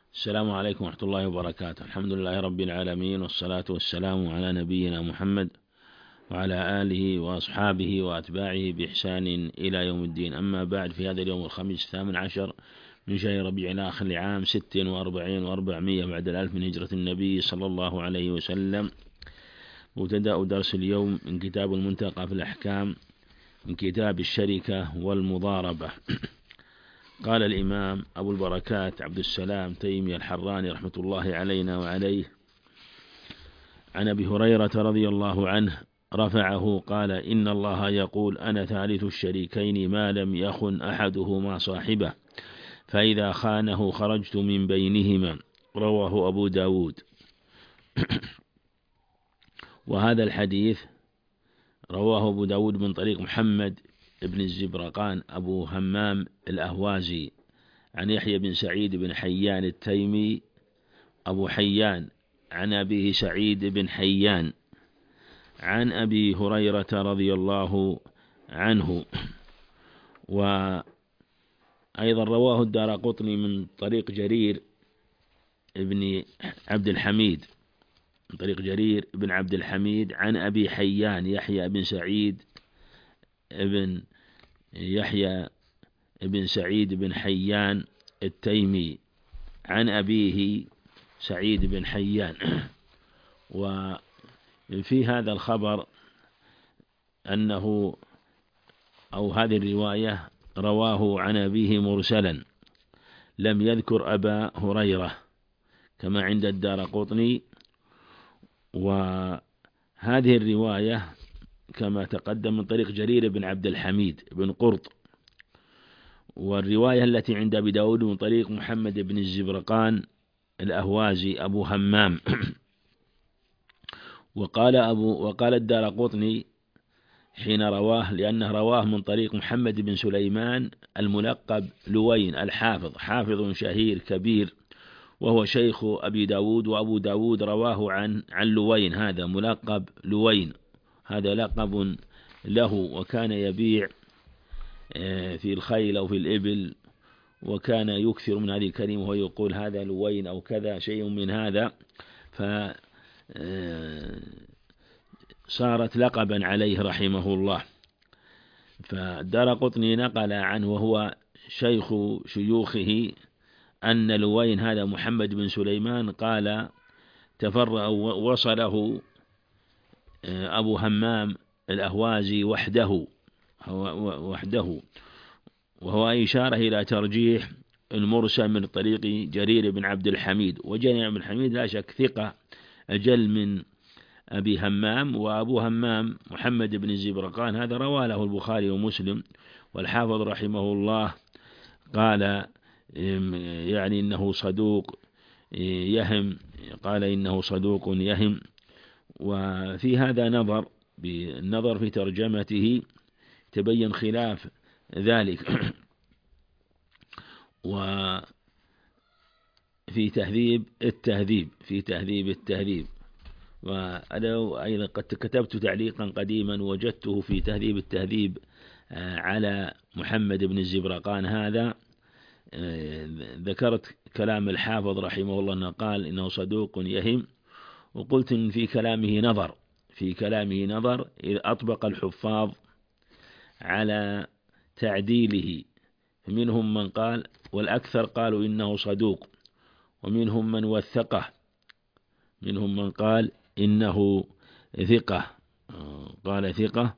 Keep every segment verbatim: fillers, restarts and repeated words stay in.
السلام عليكم ورحمة الله وبركاته. الحمد لله رب العالمين، والصلاة والسلام على نبينا محمد وعلى آله وأصحابه وأتباعه بإحسان إلى يوم الدين. أما بعد، في هذا اليوم الخميس الثامن عشر من شهر ربيع الآخر لعام ست وأربعين وأربعمائة بعد الألف من هجرة النبي صلى الله عليه وسلم، مبتدأ درس اليوم من كتاب المنتقى في الأحكام من كتاب الشركة والمضاربة. قال الإمام أبو البركات عبد السلام تيمي الحراني رحمة الله علينا وعليه: عن أبي هريرة رضي الله عنه رفعه قال: إن الله يقول: أنا ثالث الشريكين ما لم يخن أحدهما صاحبه، فإذا خانه خرجت من بينهما. رواه أبو داود. وهذا الحديث رواه أبو داود من طريق محمد ابن الزبرقان أبو همام الأهوازي عن يحيى بن سعيد بن حيان التيمي أبو حيان عن أبيه سعيد بن حيان عن أبي هريرة رضي الله عنه. وأيضا رواه الدارقطني من طريق جرير ابن عبد الحميد من طريق جرير بن عبد الحميد عن أبي حيان يحيى بن سعيد ابن يحيى بن سعيد بن حيان التيمي عن أبيه سعيد بن حيان. وفي هذا الخبر أنه أو هذه الرواية رواه عن أبيه مرسلا، لم يذكر أبا هريرة كما عند الدارقطني. وهذه الرواية كما تقدم من طريق جرير بن عبد الحميد بن قرط، والرواية التي عند أبي داود من طريق محمد بن الزبرقان الأهوازي أبو همام. وقال أبو وقال الدارقطني حين رواه، لأنه رواه من طريق محمد بن سليمان الملقب لوين الحافظ، حافظ شهير كبير، وهو شيخ أبي داود، وأبو داود رواه عن عن لوين، هذا ملقب لوين، هذا لقب له، وكان يبيع في الخيل أو في الإبل، وكان يكثر من هذه الكلمة وهو يقول هذا لوين أو كذا شيء من هذا، فصارت لقبا عليه رحمه الله. فالدارقطني نقل عنه وهو شيخ شيوخه أن لوين هذا محمد بن سليمان قال تفرأ وصله أبو همام الأهوازي وحده وحده وهو إشارة إلى ترجيح المرسل من طريق جرير بن عبد الحميد. وجرير بن الحميد لا شك ثقة أجل من أبي همام، وأبو همام محمد بن الزبرقان هذا روى له البخاري ومسلم. والحافظ رحمه الله قال يعني إنه صدوق يهم، قال إنه صدوق يهم. وفي هذا نظر، بالنظر في ترجمته تبين خلاف ذلك. وفي تهذيب التهذيب في تهذيب التهذيب وأنا أيضا قد كتبت تعليقا قديما وجدته في تهذيب التهذيب على محمد بن الزبرقان هذا، ذكرت كلام الحافظ رحمه الله أنه قال إنه صدوق يهم، وقلت إن في كلامه نظر في كلامه نظر إذ أطبق الحفاظ على تعديله، منهم من قال، والأكثر قالوا إنه صدوق، ومنهم من وثقه، منهم من قال إنه ثقة قال ثقة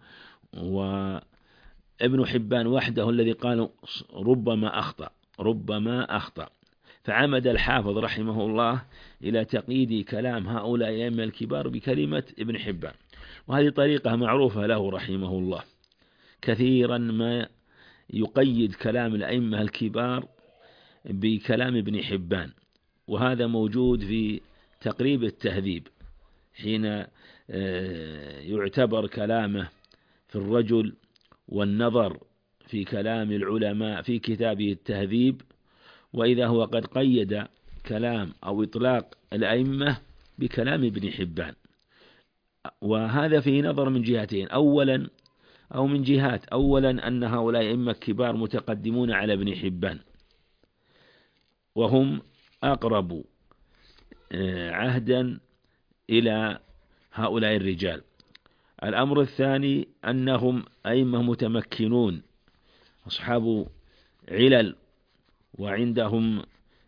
وابن حبان وحده الذي قال ربما أخطأ ربما أخطأ فعمد الحافظ رحمه الله إلى تقييد كلام هؤلاء الأئمة الكبار بكلمة ابن حبان، وهذه طريقة معروفة له رحمه الله، كثيرا ما يقيد كلام الأئمة الكبار بكلام ابن حبان. وهذا موجود في تقريب التهذيب حين يعتبر كلامه في الرجل والنظر في كلام العلماء في كتابه التهذيب، وإذا هو قد قيد كلام أو إطلاق الأئمة بكلام ابن حبان. وهذا فيه نظر من جهتين، أولا أو من جهات أولا أن هؤلاء أئمة كبار متقدمون على ابن حبان، وهم أقرب عهدا إلى هؤلاء الرجال. الأمر الثاني أنهم أئمة متمكنون أصحاب علل، وعندهم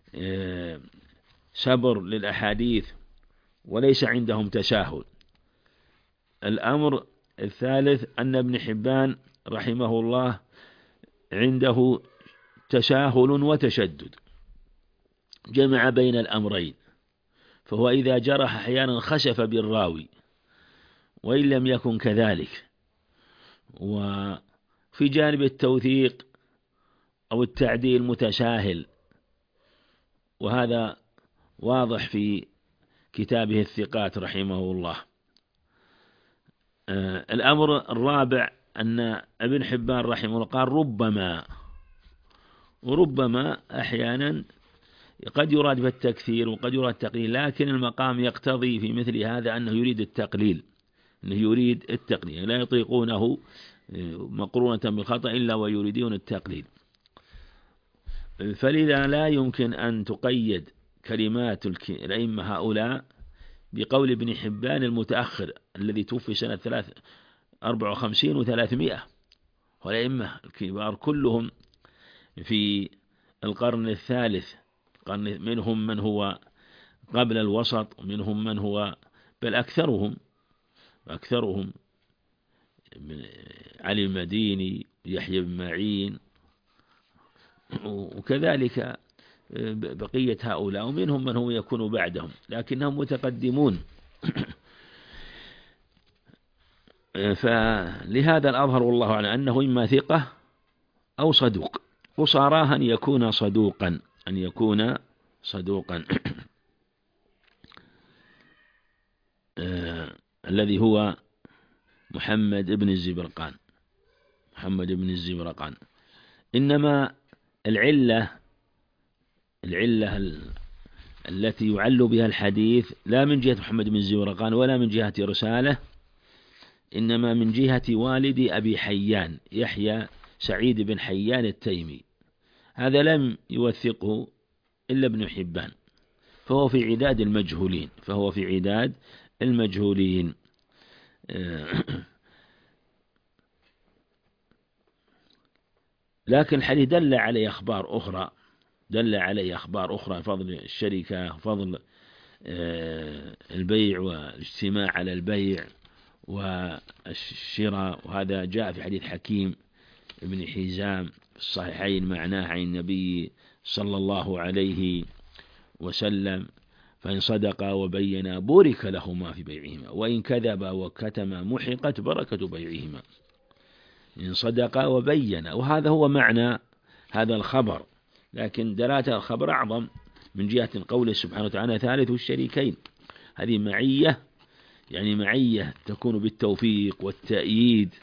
سبر للأحاديث، وليس عندهم تساهل. الأمر الثالث أن ابن حبان رحمه الله عنده تساهل وتشدد، جمع بين الأمرين، فهو إذا جرح أحيانا خسف بالراوي وإن لم يكن كذلك. وفي جانب التوثيق أو التعديل متساهل، وهذا واضح في كتابه الثقات رحمه الله. الأمر الرابع أن ابن حبان رحمه الله قال ربما وربما أحيانا قد يراد بالتكثير وقد يراد التقليل، لكن المقام يقتضي في مثل هذا أنه يريد التقليل، أنه يريد التقليل، لا يطيقونه مقرونة بالخطأ إلا ويريدون التقليل. فلذا لا يمكن أن تقيد كلمات الأئمة هؤلاء بقول ابن حبان المتأخر الذي توفي سنة ثلاث أربع وخمسين وثلاثمائة، والأئمة الكبار كلهم في القرن الثالث، منهم من هو قبل الوسط ومنهم من هو بل أكثرهم أكثرهم علي المديني، يحيى بن معين، وكذلك بقية هؤلاء، ومنهم من هو يكون بعدهم لكنهم متقدمون. فلهذا الأظهر والله أعلم أنه إما ثقة أو صدوق، قصاراه أن يكون صدوقا أن يكون صدوقا الذي هو محمد بن الزبرقان محمد بن الزبرقان. إنما العلة العلة التي يعل بها الحديث لا من جهة محمد بن الزبرقان ولا من جهة رسالة، إنما من جهة والد أبي حيان يحيى سعيد بن حيان التيمي، هذا لم يوثقه إلا ابن حبان، فهو في عداد المجهولين فهو في عداد المجهولين. لكن الحديث دل عليه أخبار أخرى دل عليه أخبار أخرى فضل الشركة، فضل البيع والاجتماع على البيع والشراء، وهذا جاء في حديث حكيم ابن حزام في الصحيحين معناه عن النبي صلى الله عليه وسلم: فإن صدقا وبينا بورك لهما في بيعهما، وإن كذبا وكتما محقت بركة بيعهما. إن صدقا وبينا، وهذا هو معنى هذا الخبر، لكن دلالة الخبر أعظم من جهة قوله سبحانه وتعالى ثالث الشريكين. هذه معية، يعني معية تكون بالتوفيق والتأييد،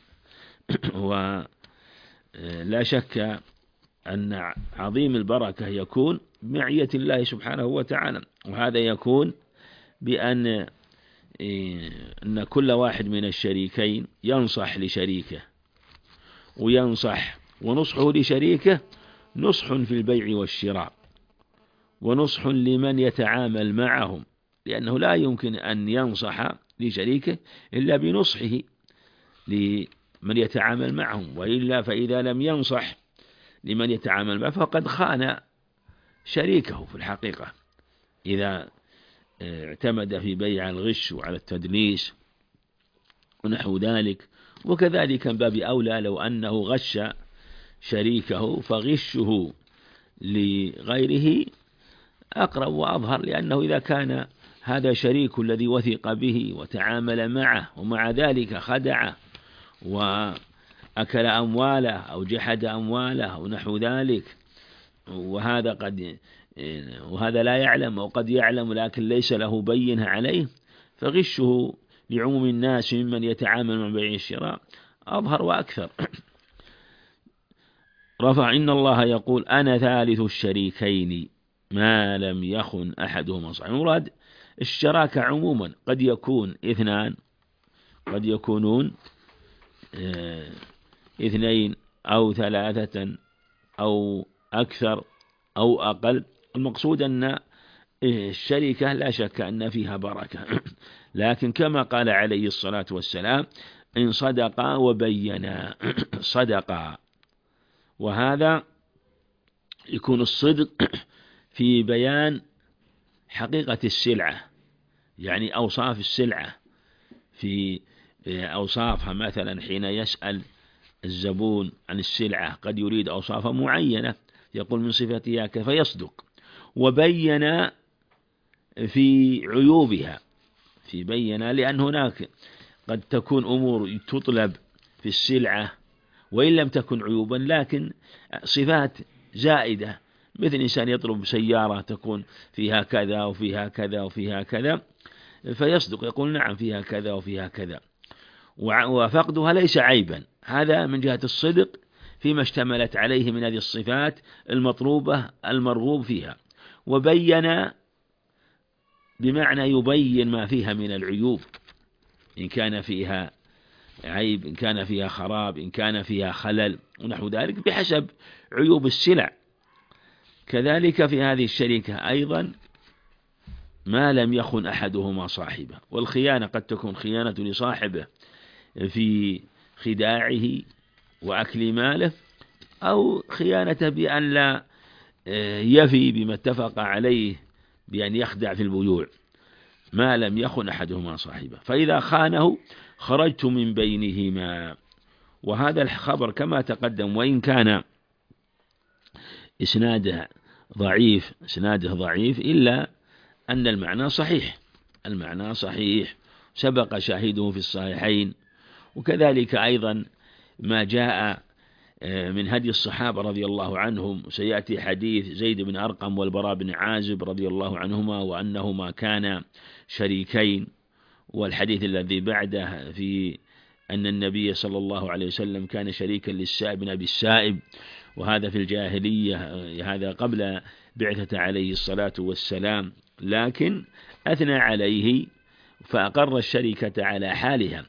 ولا شك أن عظيم البركة يكون بمعية الله سبحانه وتعالى، وهذا يكون بأن أن كل واحد من الشريكين ينصح لشريكه وينصح، ونصحه لشريكه نصح في البيع والشراء، ونصح لمن يتعامل معهم، لأنه لا يمكن أن ينصح لشريكه إلا بنصحه لمن يتعامل معهم، وإلا فإذا لم ينصح لمن يتعامل معه فقد خان شريكه في الحقيقة، إذا اعتمد في بيع الغش وعلى التدليس ونحو ذلك. وكذلك من باب أولى لو أنه غش شريكه فغشه لغيره أقرب وأظهر، لأنه إذا كان هذا شريك الذي وثق به وتعامل معه ومع ذلك خدعه وأكل أمواله أو جحد أمواله أو نحو ذلك، وهذا قد وهذا لا يعلم أو قد يعلم لكن ليس له بينة عليه، فغشه لعموم الناس ممن يتعامل مع بيع الشراء أظهر وأكثر. رفع: إن الله يقول أنا ثالث الشريكين ما لم يخن أحدهما صاحبه. المراد الشراكة عموما، قد يكون اثنان، قد يكونون اه اثنين أو ثلاثة أو أكثر أو أقل. المقصود أن الشركة لا شك أن فيها بركة، لكن كما قال عليه الصلاة والسلام: إن صدقا وبينا صدقا. وهذا يكون الصدق في بيان حقيقة السلعة، يعني أوصاف السلعة، في أوصافها. مثلا حين يسأل الزبون عن السلعة قد يريد أوصافا معينة، يقول من صفتها كذا فيصدق. وبين في عيوبها، في بين، لأن هناك قد تكون أمور تطلب في السلعة وإن لم تكن عيوبا لكن صفات زائدة، مثل إنسان يطلب سيارة تكون فيها كذا وفيها كذا وفيها كذا، فيصدق يقول نعم فيها كذا وفيها كذا، وفقدها ليس عيبا. هذا من جهة الصدق فيما اشتملت عليه من هذه الصفات المطلوبة المرغوب فيها. وبين بمعنى يبين ما فيها من العيوب، إن كان فيها عيب، إن كان فيها خراب، إن كان فيها خلل ونحو ذلك بحسب عيوب السلع. كذلك في هذه الشركة أيضا ما لم يخن أحدهما صاحبه، والخيانة قد تكون خيانة لصاحبه في خداعه وأكل ماله، أو خيانته بأن لا يفي بما اتفق عليه بأن يخدع في البيوع، ما لم يخن أحدهما صاحبه، فإذا خانه خرجت من بينهما. وهذا الخبر كما تقدم وإن كان إسناده ضعيف إسناده ضعيف إلا أن المعنى صحيح، المعنى صحيح، سبق شاهده في الصحيحين. وكذلك أيضا ما جاء من هدي الصحابة رضي الله عنهم، سيأتي حديث زيد بن أرقم والبراء بن عازب رضي الله عنهما وأنهما كانا شريكين، والحديث الذي بعده في أن النبي صلى الله عليه وسلم كان شريكا للسائب بن أبي السائب، وهذا في الجاهلية، هذا قبل بعثة عليه الصلاة والسلام، لكن أثنى عليه فأقر الشركة على حالها.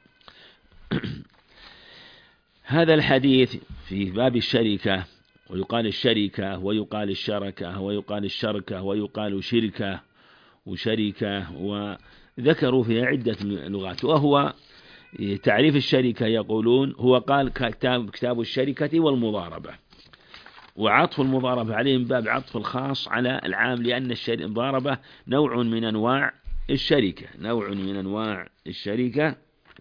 هذا الحديث في باب الشركة، ويقال الشركة ويقال الشركة ويقال الشركة ويقال شركة وشركة، وذكروا فيها عدة لغات. وهو تعريف الشركة يقولون هو قال كتاب, كتاب الشركة والمضاربة، وعطف المضاربة عليه من باب عطف الخاص على العام، لأن المضاربة نوع من أنواع الشركة، نوع من أنواع الشركة.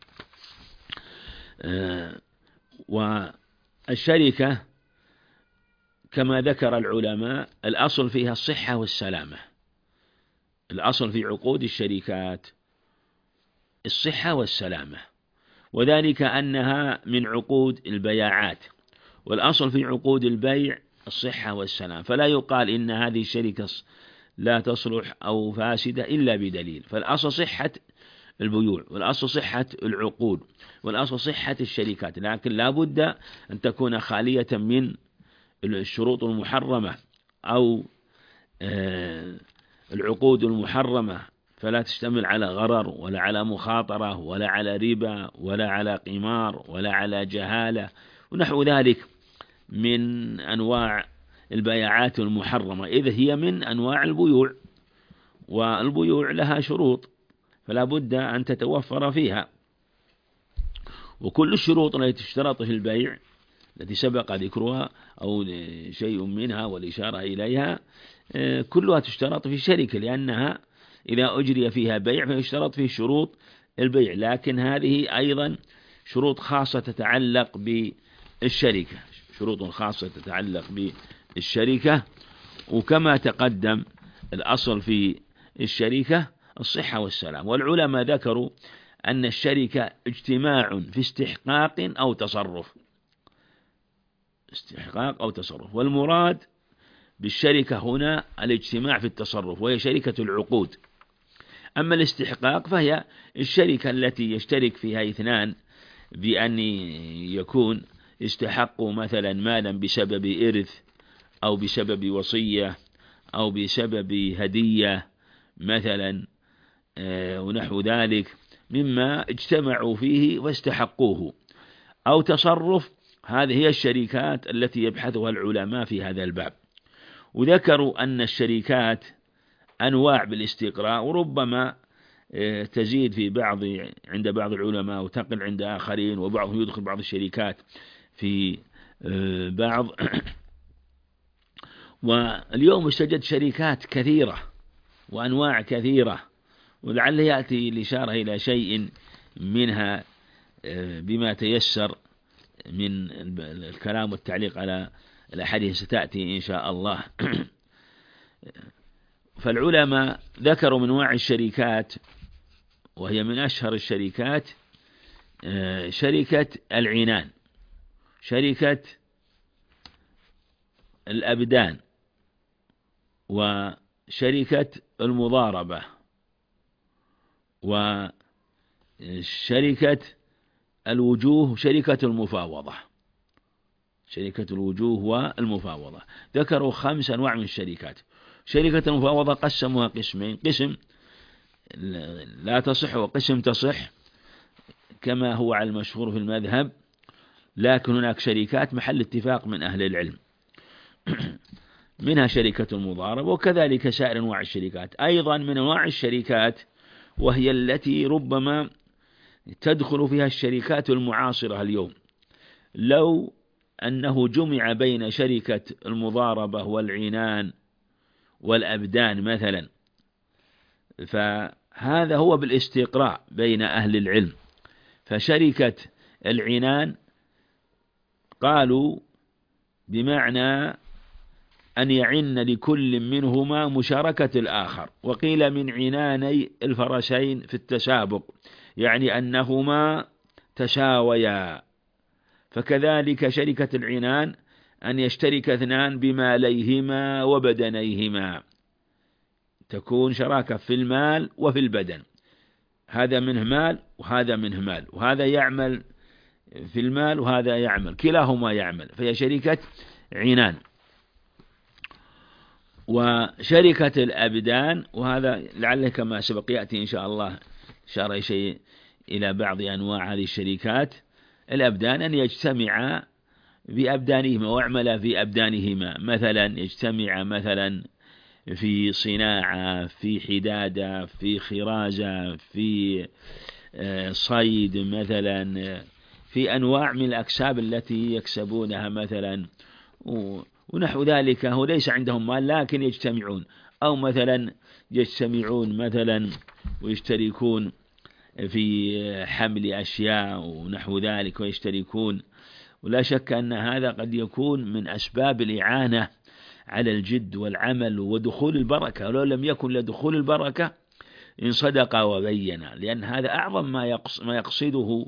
والشركة كما ذكر العلماء الأصل فيها الصحة والسلامة، الأصل في عقود الشركات الصحة والسلامة، وذلك أنها من عقود البياعات، والأصل في عقود البيع الصحة والسلام، فلا يقال إن هذه الشركة لا تصلح أو فاسدة إلا بدليل. فالأصل صحة البيوع، والأصل صحة العقود، والأصل صحة الشركات، لكن لا بد أن تكون خالية من الشروط المحرمة أو العقود المحرمة، فلا تشتمل على غرر ولا على مخاطرة ولا على ربا ولا على قمار ولا على جهالة ونحو ذلك من أنواع البيعات المحرمة، إذ هي من أنواع البيوع، والبيوع لها شروط فلا بد أن تتوفر فيها. وكل الشروط التي تشترط في البيع التي سبق ذكرها أو شيء منها والإشارة إليها كلها تشترط في الشركة، لأنها إذا أجري فيها بيع فيشترط فيه شروط البيع، لكن هذه أيضا شروط خاصة تتعلق بالشركة، شروط خاصة تتعلق بالشركة. وكما تقدم الأصل في الشركة الصحة والسلام، والعلماء ذكروا أن الشركة اجتماع في استحقاق أو تصرف، استحقاق أو تصرف، والمراد بالشركة هنا الاجتماع في التصرف وهي شركة العقود. أما الاستحقاق فهي الشركة التي يشترك فيها اثنان بأن يكون استحقوا مثلا مالا بسبب إرث أو بسبب وصية أو بسبب هدية مثلا ونحو ذلك مما اجتمعوا فيه واستحقوه، أو تصرف. هذه هي الشركات التي يبحثها العلماء في هذا الباب. وذكروا أن الشركات أنواع بالاستقراء، وربما تزيد في بعض عند بعض العلماء وتقل عند آخرين، وبعضهم يدخل بعض الشركات في بعض. واليوم استجد شركات كثيرة وأنواع كثيرة، ولعل يأتي الإشارة إلى شيء منها بما تيسر من الكلام والتعليق على الأحاديث ستأتي إن شاء الله. فالعلماء ذكروا من أنواع الشركات، وهي من أشهر الشركات شركة العنان، شركة الأبدان، وشركة المضاربة، وشركة الوجوه، شركة المفاوضة، شركة الوجوه والمفاوضة. ذكروا خمس أنواع من الشركات. شركة المفاوضة قسموها قسمين: قسم لا تصح وقسم تصح كما هو على المشهور في المذهب، لكن هناك شركات محل اتفاق من أهل العلم منها شركة المضاربة، وكذلك سائر أنواع الشركات. أيضا من أنواع الشركات وهي التي ربما تدخل فيها الشركات المعاصرة اليوم، لو أنه جمع بين شركة المضاربة والعنان والأبدان مثلا، فهذا هو بالاستقراء بين أهل العلم. فشركة العنان قالوا بمعنى أن يعن لكل منهما مشاركة الآخر، وقيل من عناني الفرسين في التسابق، يعني أنهما تساويا. فكذلك شركة العنان أن يشترك اثنان بماليهما وبدنيهما، تكون شراكة في المال وفي البدن، هذا منه مال وهذا منه مال، وهذا يعمل في المال وهذا يعمل، كلاهما يعمل، فهي شركة عنان. وشركة الأبدان، وهذا لعله كما سبق يأتي إن شاء الله إشارة شيء إلى بعض أنواع هذه الشركات. الأبدان أن يجتمع بأبدانهما ويعمل في أبدانهما، مثلا يجتمع مثلا في صناعة، في حدادة، في خرازة، في صيد مثلا، في أنواع من الأكساب التي يكسبونها مثلا ونحو ذلك. هو ليس عندهم مال لكن يجتمعون، أو مثلا يجتمعون مثلا ويشتركون في حمل أشياء ونحو ذلك ويشتركون. ولا شك أن هذا قد يكون من أسباب الإعانة على الجد والعمل ودخول البركة، ولو لم يكن لدخول البركة إن صدق وبين، لأن هذا أعظم ما ما يقصده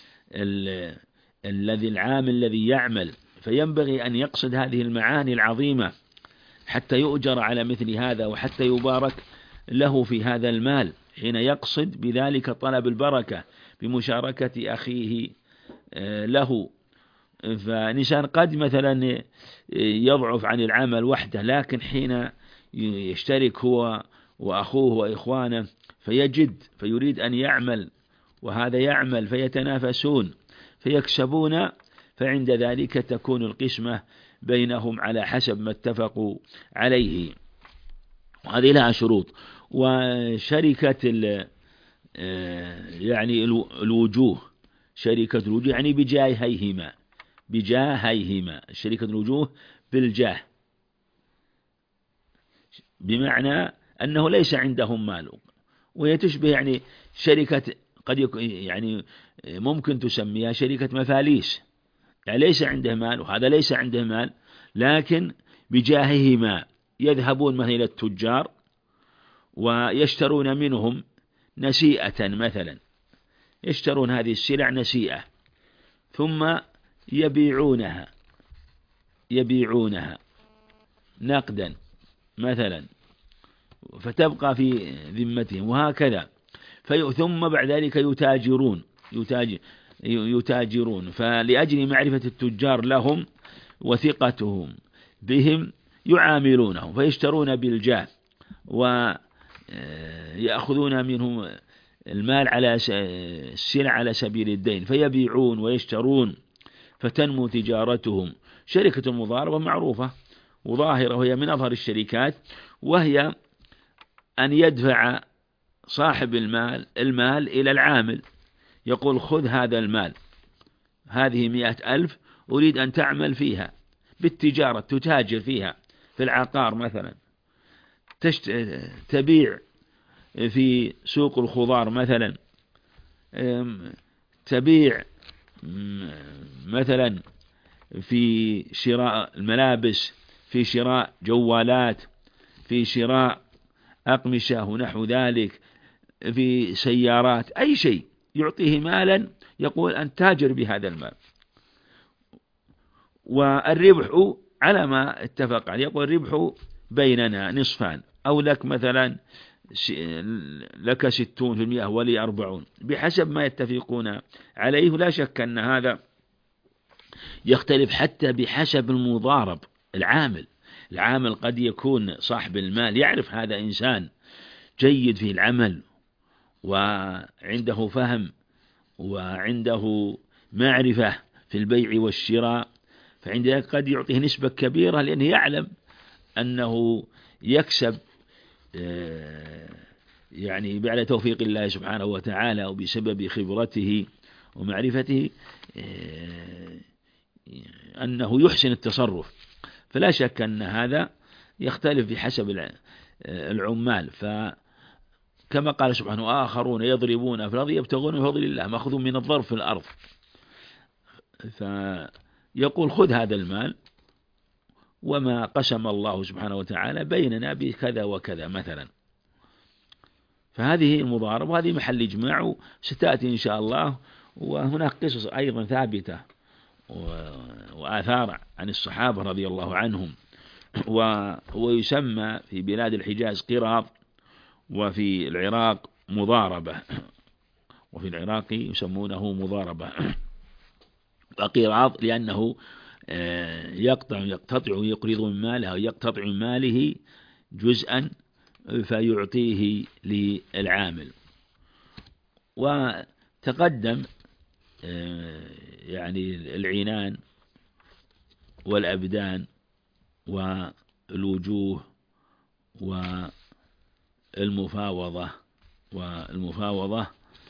الذي العامل الذي يعمل، فينبغي أن يقصد هذه المعاني العظيمة حتى يؤجر على مثل هذا، وحتى يبارك له في هذا المال حين يقصد بذلك طلب البركة بمشاركة أخيه له. فإنسان قد مثلا يضعف عن العمل وحده، لكن حين يشترك هو وأخوه وإخوانه فيجد فيريد أن يعمل وهذا يعمل، فيتنافسون فيكسبون، فعند ذلك تكون القسمة بينهم على حسب ما اتفقوا عليه. وهذه لها شروط. وشركة يعني الوجوه، شركة الوجوه يعني بجاهيهما، بجاهيهما شركة الوجوه بالجاه، بمعنى أنه ليس عندهم مال، وهي تشبه يعني شركة قد يكون يعني ممكن تسميها شركة مفاليس، يعني ليس عنده مال وهذا ليس عنده مال، لكن بجاههما يذهبون مثلا إلى التجار ويشترون منهم نسيئة مثلا، يشترون هذه السلع نسيئة ثم يبيعونها يبيعونها نقدا مثلا، فتبقى في ذمتهم، وهكذا. ثم بعد ذلك يتاجرون يتاجر يتاجرون فلأجل معرفة التجار لهم وثقتهم بهم يعاملونهم، فيشترون بالجاه ويأخذون منهم المال على السلع على سبيل الدين، فيبيعون ويشترون فتنمو تجارتهم. شركة المضاربة معروفة وظاهرة، وهي من أظهر الشركات، وهي أن يدفع صاحب المال المال إلى العامل، يقول خذ هذا المال، هذه مئة ألف أريد أن تعمل فيها بالتجارة، تتاجر فيها في العقار مثلا، تشت... تبيع في سوق الخضار مثلا، تبيع مثلا في شراء الملابس، في شراء جوالات، في شراء أقمشة ونحو ذلك، في سيارات، أي شيء يعطيه مالا يقول أن تاجر بهذا المال، والربح على ما اتفق عليه، يقول الربح بيننا نصفان، أو لك مثلا لك ستون في المئة ولي أربعون، بحسب ما يتفقون عليه. لا شك أن هذا يختلف حتى بحسب المضارب. العامل العامل قد يكون صاحب المال يعرف هذا إنسان جيد في العمل وعنده فهم وعنده معرفة في البيع والشراء، فعندها قد يعطيه نسبة كبيرة لأنه يعلم أنه يكسب يعني بعد توفيق الله سبحانه وتعالى وبسبب خبرته ومعرفته أنه يحسن التصرف. فلا شك أن هذا يختلف بحسب العمال. فكما قال سبحانه آخرون يضربون في الأرض يبتغون من فضل الله مأخذ من الضرب في الأرض، فيقول خذ هذا المال وما قسم الله سبحانه وتعالى بيننا بكذا وكذا مثلا. فهذه المضاربة وهذه محل إجماع ستأتي إن شاء الله. وهناك قصص أيضا ثابتة وآثار عن الصحابة رضي الله عنهم، ويسمى في بلاد الحجاز قراض، وفي العراق مضاربة، وفي العراق يسمونه مضاربة وقراض، لأنه يقطع يقتطع يقرض من ماله أو يقتطع من ماله جزءا فيعطيه للعامل. وتقدم يعني العنان والأبدان والوجوه والمفاوضة والمفاوضة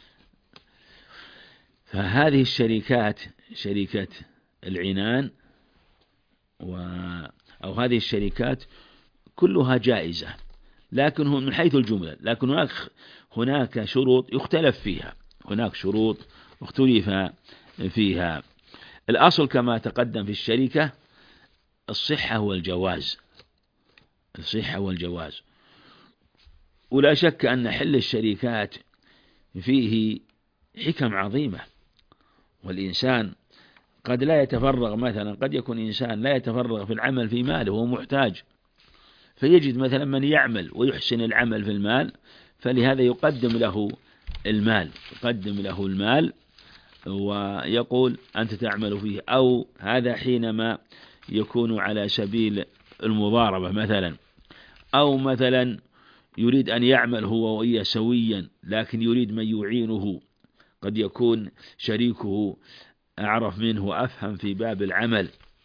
فهذه الشركات شركة العنان و أو هذه الشركات كلها جائزة، لكن هم من حيث الجملة، لكن هناك هناك شروط يختلف فيها، هناك شروط اختلف فيها. الأصل كما تقدم في الشركة الصحة والجواز، الصحة والجواز. ولا شك أن حل الشركات فيه حكم عظيمة، والإنسان قد لا يتفرغ، مثلا قد يكون إنسان لا يتفرغ في العمل في ماله وهو محتاج، فيجد مثلا من يعمل ويحسن العمل في المال، فلهذا يقدم له المال يقدم له المال ويقول أنت تعمل فيه. أو هذا حينما يكون على سبيل المضاربة مثلا، أو مثلا يريد أن يعمل هو وإياه سويا لكن يريد من يعينه، قد يكون شريكه أعرف منه وأفهم في باب العمل،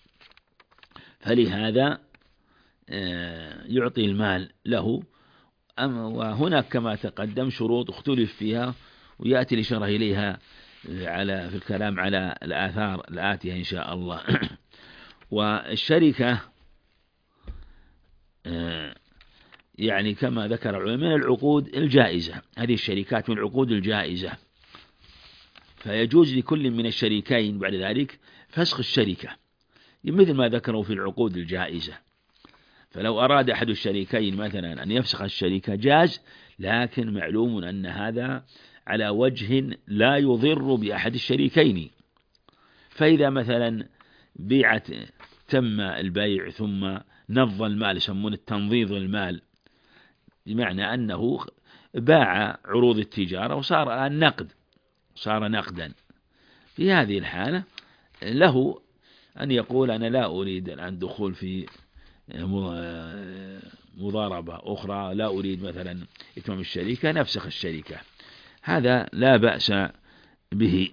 فلهذا يعطي المال له. وهناك كما تقدم شروط اختلف فيها ويأتي الإشارة إليها على في الكلام على الآثار الآتية إن شاء الله. والشركة يعني كما ذكر العلماء من العقود الجائزة، هذه الشركات من العقود الجائزة، فيجوز لكل من الشريكين بعد ذلك فسخ الشركة مثل ما ذكروا في العقود الجائزة. فلو أراد أحد الشريكين مثلا أن يفسخ الشركة جاز، لكن معلوم أن هذا على وجه لا يضر بأحد الشريكين. فإذا مثلا بيعت تم البيع ثم نض المال، يسمون التنظيظ المال، بمعنى أنه باع عروض التجارة وصار الآن نقد، صار نقدا، في هذه الحالة له أن يقول أنا لا أريد الآن دخول في مضاربة أخرى، لا أريد مثلا إتمام الشركة، نفسخ الشركة، هذا لا بأس به.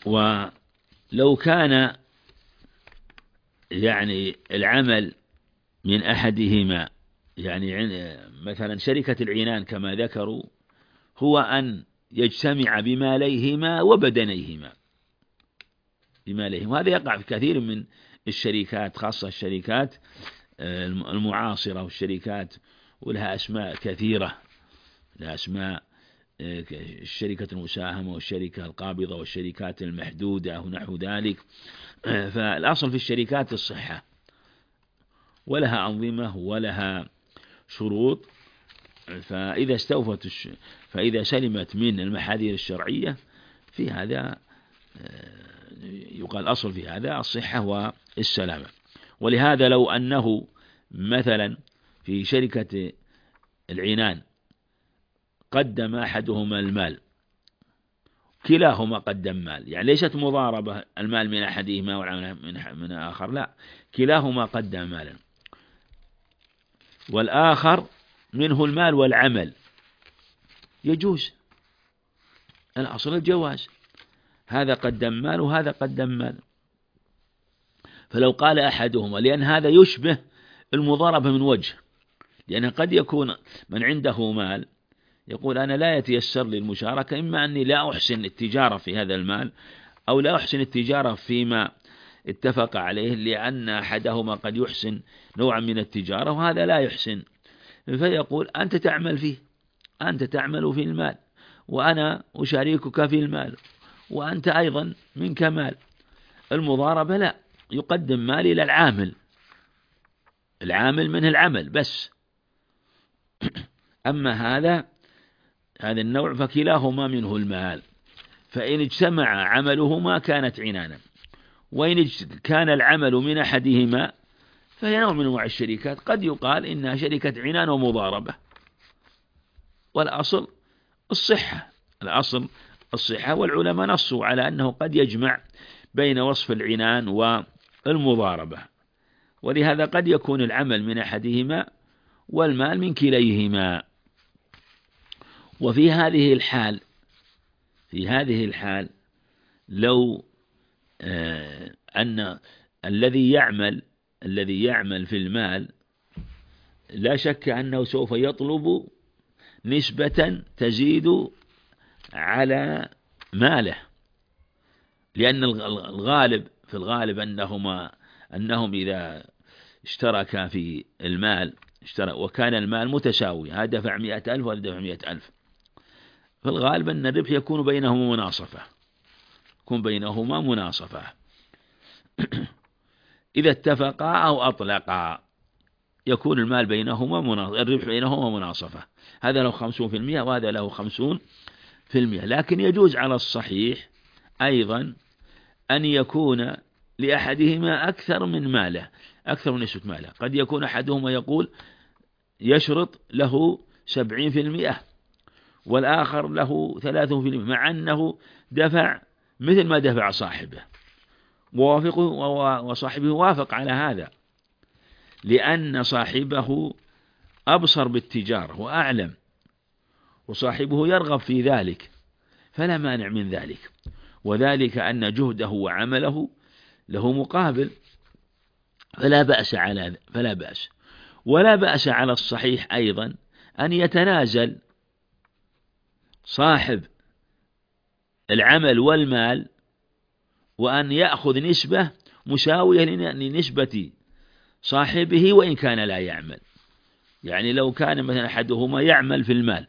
ولو كان يعني العمل من أحدهما، يعني مثلا شركة العنان كما ذكروا هو أن يجتمع بماليهما وبدنيهما بماليهما. هذا يقع في كثير من الشركات، خاصة الشركات المعاصرة والشركات ولها أسماء كثيرة، لها أسماء الشركة المساهمة والشركة القابضة والشركات المحدودة ونحو ذلك. فالأصل في الشركات الصحة، ولها أنظمة ولها شروط، فإذا استوفت الش... فإذا سلمت من المحاذير الشرعية في هذا يقال أصل في هذا الصحة والسلامة. ولهذا لو أنه مثلا في شركة العنان قدم أحدهما المال، كلاهما قدم مال، يعني ليست مضاربة المال من أحدهما والعمل من آخر، لا، كلاهما قدم مالا والآخر منه المال والعمل، يجوز، الأصل الجواز، هذا قدم مال وهذا قدم مال. فلو قال أحدهما، لأن هذا يشبه المضاربة من وجه، لأن قد يكون من عنده مال يقول أنا لا يتيسر لي المشاركة، إما أني لا أحسن التجارة في هذا المال أو لا أحسن التجارة فيما اتفق عليه، لأن أحدهما قد يحسن نوعا من التجارة وهذا لا يحسن، فيقول أنت تعمل فيه، أنت تعمل في المال وأنا أشاركك في المال وأنت أيضا منك مال. المضاربة لا، يقدم مال إلى العامل، العامل منه العمل بس. أما هذا هذا النوع فكلاهما منه المال، فإن اجتمع عملهما كانت عنانا، وإن كان العمل من أحدهما فهي نوع من أنواع الشركات، قد يقال إنها شركة عنان ومضاربة، والأصل الصحة، الأصل الصحة. والعلماء نصوا على أنه قد يجمع بين وصف العنان والمضاربة، ولهذا قد يكون العمل من أحدهما والمال من كليهما. وفي هذه الحال في هذه الحال لو آه أن الذي يعمل الذي يعمل في المال لا شك أنه سوف يطلب نسبة تزيد على ماله، لأن الغالب في الغالب أنهما أنهم إذا اشتركا في المال اشترك وكان المال متساوي، هذا دفع مئة ألف وهذا دفع مئة ألف، في الغالب أن الربح يكون بينهما مناصفة يكون بينهما مناصفة إذا اتفقا أو أطلقا يكون المال بينهما مناصفة، الربح بينهما مناصفة، هذا له خمسون في المئة وهذا له خمسون في المئة. لكن يجوز على الصحيح أيضا أن يكون لأحدهما أكثر من ماله، أكثر من نسبة ماله، قد يكون أحدهما يقول يشرط له سبعين في المئة والآخر له ثلاثون في المئة، مع أنه دفع مثل ما دفع صاحبه، ووافقه وصاحبه وافق على هذا، لأن صاحبه أبصر بالتجارة وأعلم، وصاحبه يرغب في ذلك، فلا مانع من ذلك، وذلك أن جهده وعمله له مقابل، فلا بأس على فلا بأس ولا بأس على الصحيح أيضا أن يتنازل صاحب العمل والمال وأن يأخذ نسبة مساوية لنسبة صاحبه وإن كان لا يعمل. يعني لو كان مثلا أحدهما يعمل في المال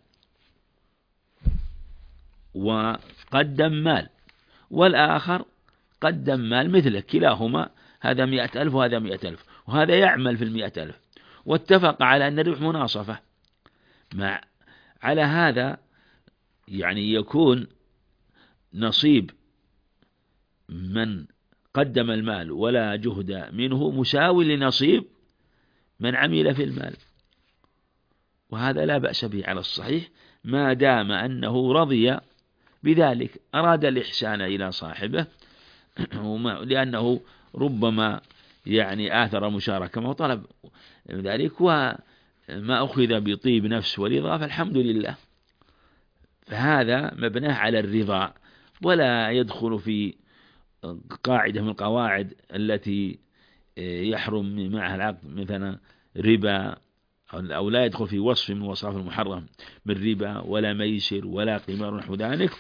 وقدم مال والآخر قدم مال مثله، كلاهما هذا مئة ألف وهذا مئة ألف وهذا يعمل في المئة ألف، واتفق على أن الربح مناصفة، مع على هذا يعني يكون نصيب من قدم المال ولا جهد منه مساوي لنصيب من عمل في المال، وهذا لا بأس به على الصحيح ما دام أنه رضي بذلك، أراد الإحسان إلى صاحبه، لأنه ربما يعني آثر مشاركة ما طلب ذلك، وما أخذ بطيب نفس ورضا فالحمد لله، فهذا مبناه على الرضا، ولا يدخل في قاعدة من القواعد التي يحرم معها العقد، مثلا ربا أو لا يدخل في وصف من وصف المحرم من ربا ولا ميسر ولا قمار نحو ذلك.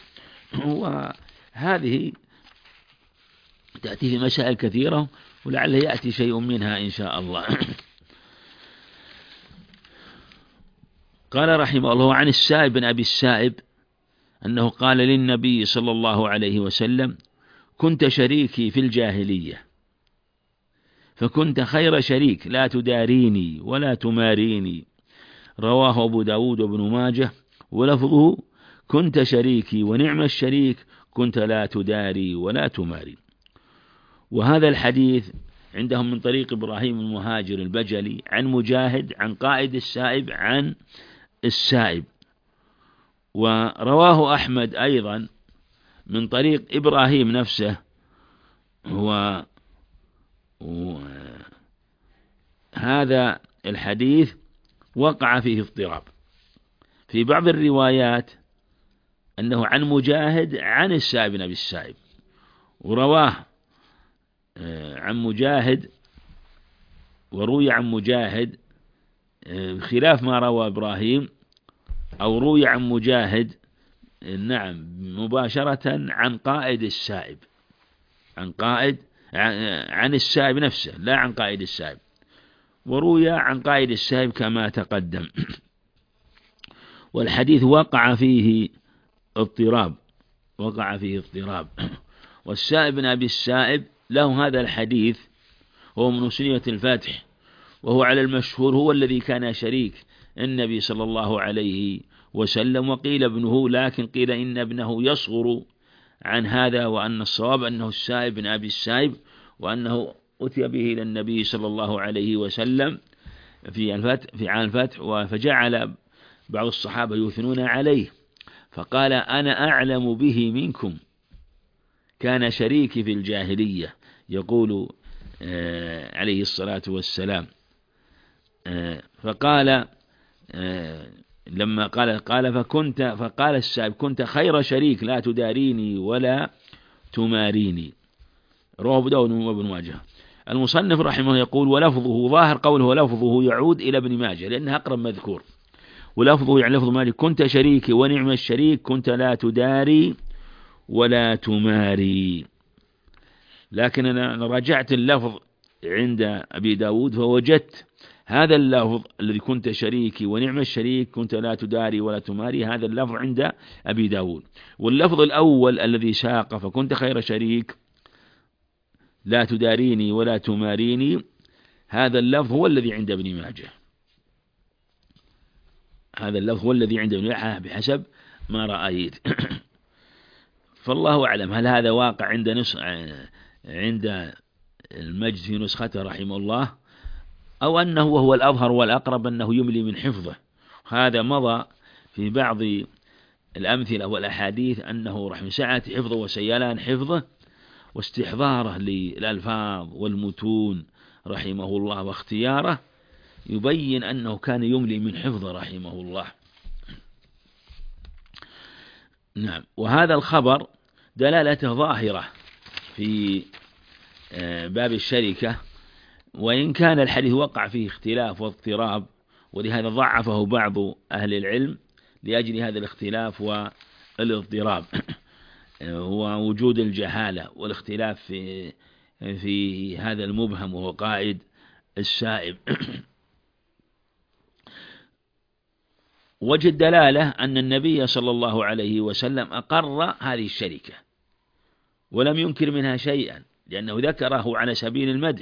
وهذه تأتي في مسائل كثيرة ولعله يأتي شيء منها إن شاء الله. قال رحمه الله عن السائب بن أبي السائب أنه قال للنبي صلى الله عليه وسلم: كنت شريكي في الجاهلية فكنت خير شريك لا تداريني ولا تماريني. رواه أبو داود وابن ماجه، ولفظه: كنت شريكي ونعم الشريك كنت لا تداري ولا تماري. وهذا الحديث عندهم من طريق إبراهيم المهاجر البجلي عن مجاهد عن قائد السائب عن السائب. ورواه أحمد أيضا من طريق إبراهيم نفسه، هو هذا الحديث وقع فيه اضطراب في بعض الروايات أنه عن مجاهد عن السائب بن أبي السائب، ورواه عن مجاهد وروي عن مجاهد خلاف ما روى إبراهيم، أو روي عن مجاهد نعم مباشرة عن قائد السائب، عن قائد عن السائب نفسه لا عن قائد السائب، وروي عن قائد السائب كما تقدم. والحديث وقع فيه اضطراب وقع فيه اضطراب والسائب بن أبي السائب له هذا الحديث، هو من سنية الفتح، وهو على المشهور هو الذي كان شريك النبي صلى الله عليه وسلم، وقيل ابنه، لكن قيل إن ابنه يصغر عن هذا، وأن الصواب أنه السائب بن أبي السائب، وأنه أتي به إلى النبي صلى الله عليه وسلم في الفتح في عام الفتح، فجعل بعض الصحابة يثنون عليه فقال: أنا أعلم به منكم، كان شريكي في الجاهلية، يقول عليه الصلاة والسلام. فقال لما قال قال فكنت فقال السائب: كنت خير شريك لا تداريني ولا تماريني. رواه أبو داود وابن ماجه. المصنف رحمه الله يقول: ولفظه ظاهر قوله ولفظه يعود إلى ابن ماجه لأنه أقرب مذكور، ولفظه يعني لفظ مالك: كنت شريكي ونعم الشريك كنت لا تداري ولا تماري. لكن أنا راجعت اللفظ عند أبي داود فوجدت هذا اللفظ الذي كنت شريكي ونعم الشريك كنت لا تداري ولا تماري، هذا اللفظ عند أبي داود. واللفظ الأول الذي ساق فكنت خير شريك لا تداريني ولا تماريني، هذا اللفظ هو الذي عند ابن ماجه، هذا اللفظ هو الذي عند ابن ماجه بحسب ما رأيت. فالله أعلم هل هذا واقع عند نص عند المجد في نسخته رحمه الله، أو أنه وهو الأظهر والأقرب أنه يملي من حفظه. هذا مضى في بعض الأمثلة والأحاديث أنه رحمه سعة حفظه وسيلان حفظه واستحضاره للألفاظ والمتون رحمه الله واختياره، يبين أنه كان يملي من حفظه رحمه الله. نعم. وهذا الخبر دلالته ظاهرة في باب الشركة، وإن كان الحديث وقع فيه اختلاف واضطراب، ولهذا ضعفه بعض أهل العلم لأجل هذا الاختلاف والاضطراب ووجود الجهالة والاختلاف في في هذا المبهم وهو قائد السائب. وجه الدلالة أن النبي صلى الله عليه وسلم أقر هذه الشركة ولم ينكر منها شيئا، لأنه ذكره على سبيل المدح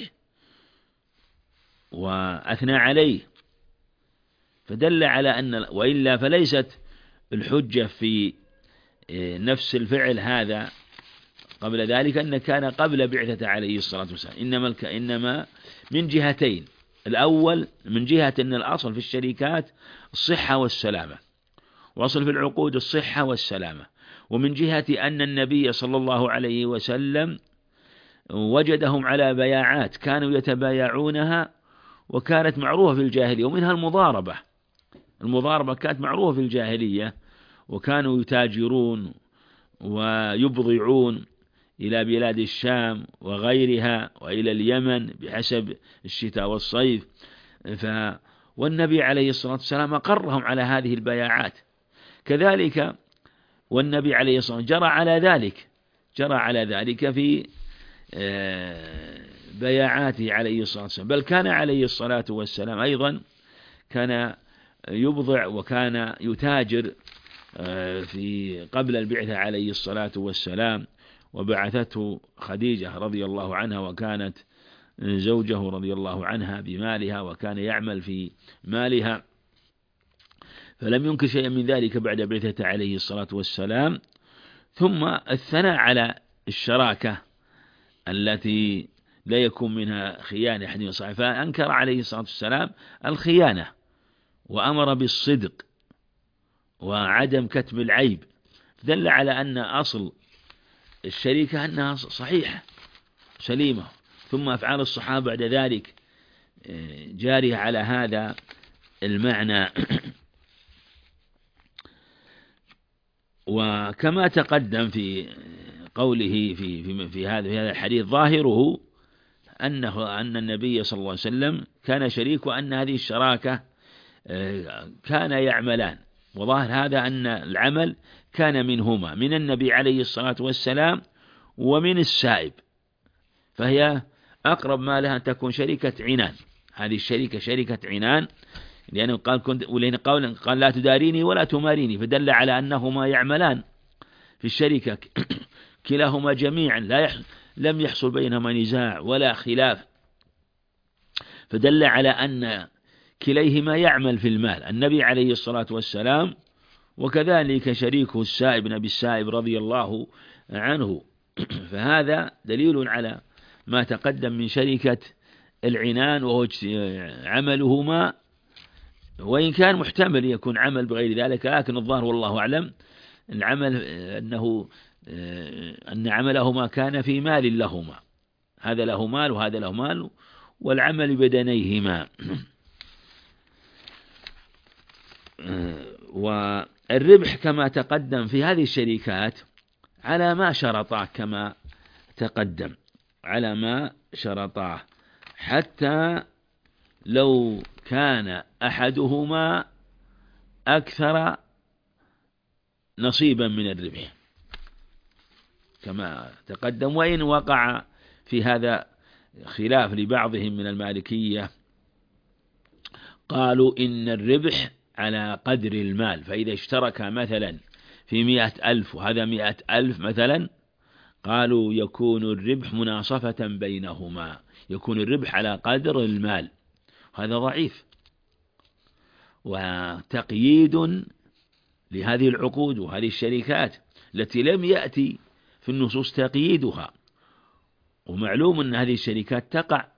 وأثنى عليه، فدل على أن وإلا فليست الحجة في نفس الفعل هذا قبل ذلك أن كان قبل بعثة عليه الصلاة والسلام، إنما إنما من جهتين: الأول من جهة أن الأصل في الشركات الصحة والسلامة، وأصل في العقود الصحة والسلامة، ومن جهة أن النبي صلى الله عليه وسلم وجدهم على بياعات كانوا يتبايعونها وكانت معروفة في الجاهلية، ومنها المضاربة. المضاربة كانت معروفة في الجاهلية، وكانوا يتاجرون ويبضعون إلى بلاد الشام وغيرها وإلى اليمن بحسب الشتاء والصيف، ف والنبي عليه الصلاة والسلام أقرهم على هذه البياعات كذلك، والنبي عليه الصلاة والسلام جرى على ذلك جرى على ذلك في بياعاته عليه الصلاة والسلام. بل كان عليه الصلاة والسلام أيضا كان يبضع وكان يتاجر في قبل البعثة عليه الصلاة والسلام، وبعثته خديجة رضي الله عنها وكانت زوجه رضي الله عنها بمالها، وكان يعمل في مالها، فلم ينكر شيئا من ذلك بعد بعثته عليه الصلاة والسلام. ثم الثناء على الشراكة التي لا يكون منها خيانة أحد وصحبه، فأنكر عليه الصلاة والسلام الخيانة وأمر بالصدق وعدم كتم العيب، دل على أن أصل الشريكة أنها صحيحة سليمة. ثم أفعال الصحابة بعد ذلك جارية على هذا المعنى. وكما تقدم في قوله في في في هذا الحديث ظاهره أنه أن النبي صلى الله عليه وسلم كان شريك، وأن هذه الشراكة كان يعملان، وظاهر هذا أن العمل كان منهما، من النبي عليه الصلاة والسلام ومن السائب، فهي أقرب ما لها أن تكون شركة عنان. هذه الشركة شركة عنان، لأنه قال كنت ولين قولا قال لا تداريني ولا تماريني، فدل على أنهما يعملان في الشركة كلاهما جميعا، لا يح لم يحصل بينهما نزاع ولا خلاف، فدل على أن كليهما يعمل في المال، النبي عليه الصلاة والسلام وكذلك شريكه السائب بن أبي السائب رضي الله عنه. فهذا دليل على ما تقدم من شركة العنان، وهو عملهما، وإن كان محتمل يكون عمل بغير ذلك، لكن الظاهر والله أعلم العمل أنه أن عملهما كان في مال لهما، هذا له مال وهذا له مال، والعمل بدنيهما. والربح كما تقدم في هذه الشركات على ما شرطاه، كما تقدم على ما شرطاه، حتى لو كان أحدهما أكثر نصيبا من الربح كما تقدم. وإن وقع في هذا خلاف لبعضهم من المالكية، قالوا إن الربح على قدر المال، فإذا اشترك مثلا في مئة ألف وهذا مئة ألف مثلا، قالوا يكون الربح مناصفة بينهما، يكون الربح على قدر المال، هذا ضعيف وتقييد لهذه العقود وهذه الشركات التي لم يأتي في النصوص تقييدها. ومعلوم أن هذه الشركات تقع،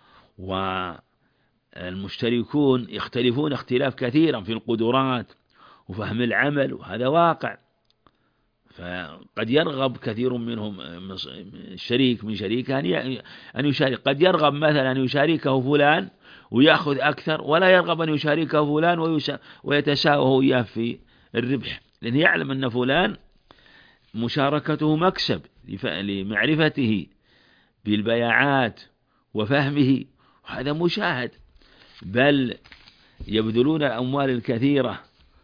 والمشتركون يختلفون اختلاف كثيرا في القدرات وفهم العمل، وهذا واقع، فقد يرغب كثير منهم الشريك من شريكه أن يشارك، قد يرغب مثلا أن يشاركه فلان ويأخذ أكثر، ولا يرغب أن يشاركه فلان ويتساوى إياه في الربح، لأنه يعلم أن فلان مشاركته مكسب لمعرفته بالبياعات وفهمه، وهذا مشاهد، بل يبذلون الأموال الكثيرة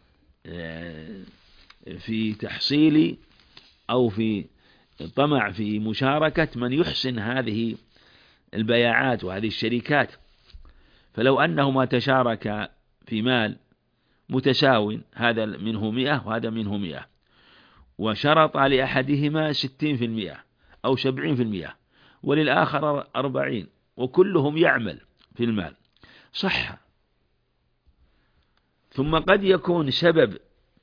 في تحصيل أو في طمع في مشاركة من يحسن هذه البياعات وهذه الشركات. فلو أنهما تشاركا في مال متساو، هذا منه مئة وهذا منه مئة، وشرط لأحدهما ستين في المئة أو سبعين في المئة وللآخر أربعين، وكلهم يعمل في المال، صح. ثم قد يكون سبب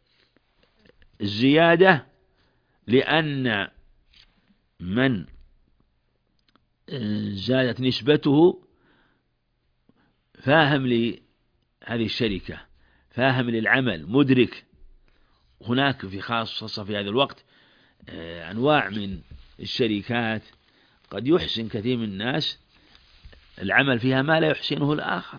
الزيادة لأن من زادت نسبته فاهم لهذه الشركة، فاهم للعمل، مدرك. هناك في خاصة في هذا الوقت أنواع من الشركات قد يحسن كثير من الناس العمل فيها ما لا يحسنه الآخر،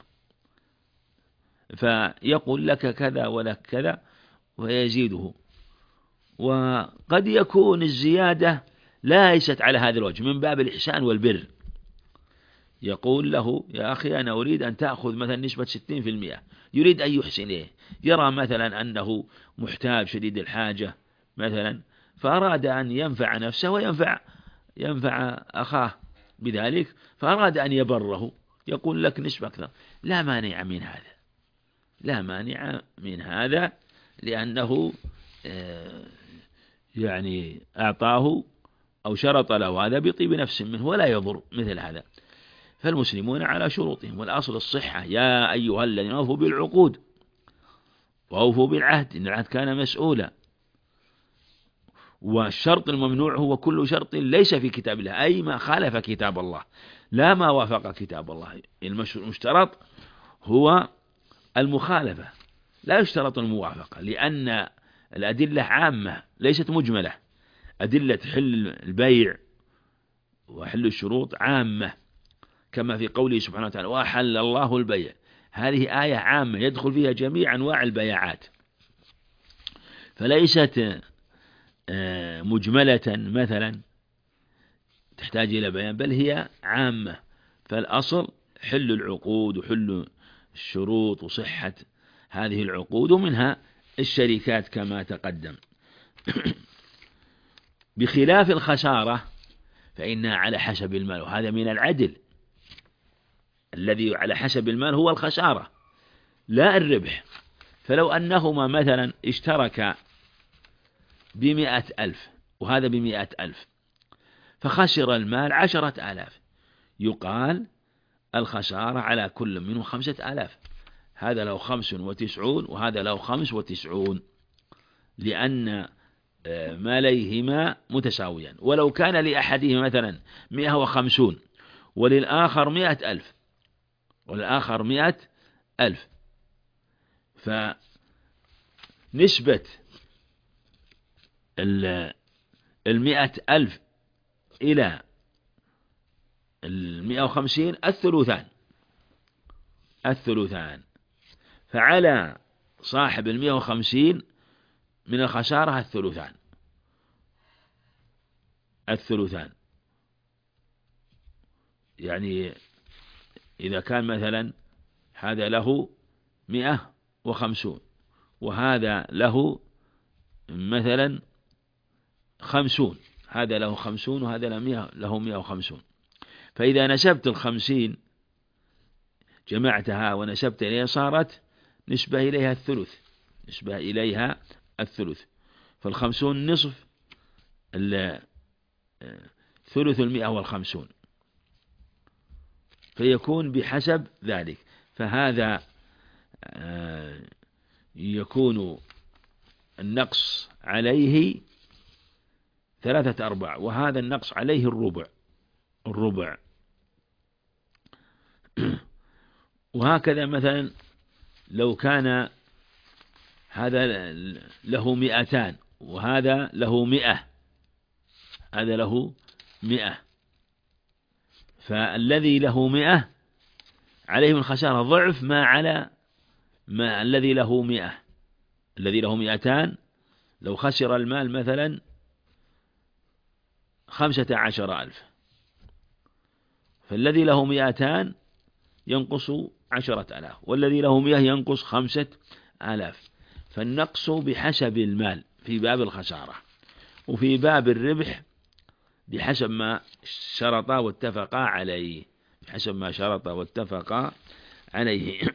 فيقول لك كذا ولك كذا ويزيده. وقد يكون الزيادة ليست على هذا الوجه من باب الإحسان والبر، يقول له يا أخي أنا أريد أن تأخذ مثلا نسبة ستين في المئة، يريد أن يحسن إليه، يرى مثلا أنه محتاج شديد الحاجة مثلا، فأراد أن ينفع نفسه وينفع ينفع أخاه بذلك، فأراد أن يبره، يقول لك نسبة أكثر. لا مانع من هذا، لا مانع من هذا، لأنه يعني أعطاه أو شرط له هذا بطيب نفس منه ولا يضر مثل هذا. فالمسلمون على شروطهم، والأصل الصحة. يا أيها الذين أوفوا بالعقود وأوفوا بالعهد إن العهد كان مسؤولا. والشرط الممنوع هو كل شرط ليس في كتاب الله، أي ما خالف كتاب الله، لا ما وافق كتاب الله. المشترط هو المخالفة، لا يشترط الموافقة، لأن الأدلة عامة ليست مجملة. أدلة حل البيع وحل الشروط عامة، كما في قوله سبحانه وتعالى وأحل الله البيع، هذه آية عامة يدخل فيها جميع أنواع البيعات، فليست مجملة مثلا تحتاج إلى بيان، بل هي عامة. فالأصل حل العقود وحل الشروط وصحة هذه العقود، ومنها الشركات كما تقدم. بخلاف الخسارة فإنها على حسب المال، وهذا من العدل. الذي على حسب المال هو الخسارة لا الربح. فلو أنهما مثلا اشتركا بمئة ألف وهذا بمئة ألف، فخسر المال عشرة آلاف، يقال الخسارة على كل منه خمسة آلاف، هذا له خمس وتسعون وهذا له خمس وتسعون، لأن ماليهما متساويا. ولو كان لأحدهما مثلا مئة وخمسون وللآخر مئة ألف وللآخر مئة ألف، فنسبة المئة ألف إلى المئة وخمسين الثلثان الثلثان فعلى صاحب المئة وخمسين من الخسارة الثلثان الثلثان يعني إذا كان مثلا هذا له مئة وخمسون وهذا له مثلا خمسون، هذا له خمسون وهذا له مئة وخمسون، فإذا نسبت الخمسين جمعتها ونسبت إليها صارت نسبة إليها الثلث نسبة إليها الثلث فالخمسون نصف ثلث المئة والخمسون، فيكون بحسب ذلك. فهذا يكون النقص عليه ثلاثة أرباع، وهذا النقص عليه الربع الربع وهكذا مثلا لو كان هذا له مئتان وهذا له مئة، هذا له مئة، فالذي له مئة عليه من خسارة ضعف ما على ما الذي له مئة. الذي له مئتان لو خسر المال مثلا خمسة عشر ألف، فالذي له مئتان ينقص عشرة آلاف، والذي له مئة ينقص خمسة آلاف. فالنقص بحسب المال في باب الخسارة، وفي باب الربح بحسب ما شرطا واتفقا عليه بحسب ما شرطا واتفقا عليه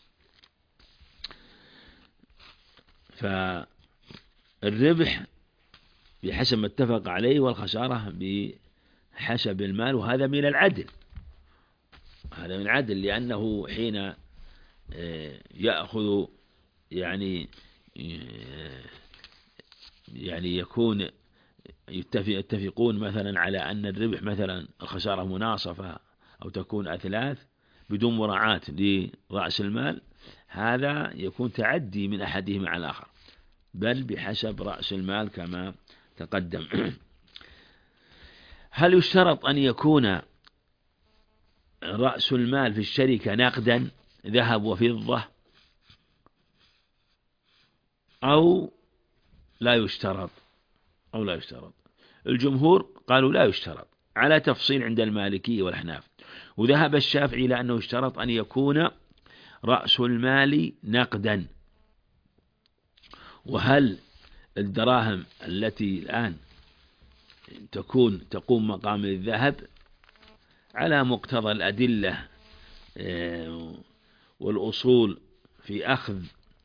فالربح بحسب ما اتفق عليه، والخسارة بحسب المال، وهذا من العدل هذا من العدل لأنه حين يأخذ يعني يعني يكون يتفقون مثلا على أن الربح مثلا الخسارة مناصفة أو تكون أثلاث بدون مراعاة لرأس المال، هذا يكون تعدي من أحدهما على الآخر، بل بحسب رأس المال كما تقدم. هل يشترط أن يكون رأس المال في الشركة نقدا ذهب وفضة أو لا يشترط أو لا يشترط؟ الجمهور قالوا لا يشترط على تفصيل عند المالكية والأحناف، وذهب الشافعي إلى أنه اشترط أن يكون رأس المال نقدا. وهل الدراهم التي الآن تكون تقوم مقام الذهب على مقتضى الأدلة والأصول في أخذ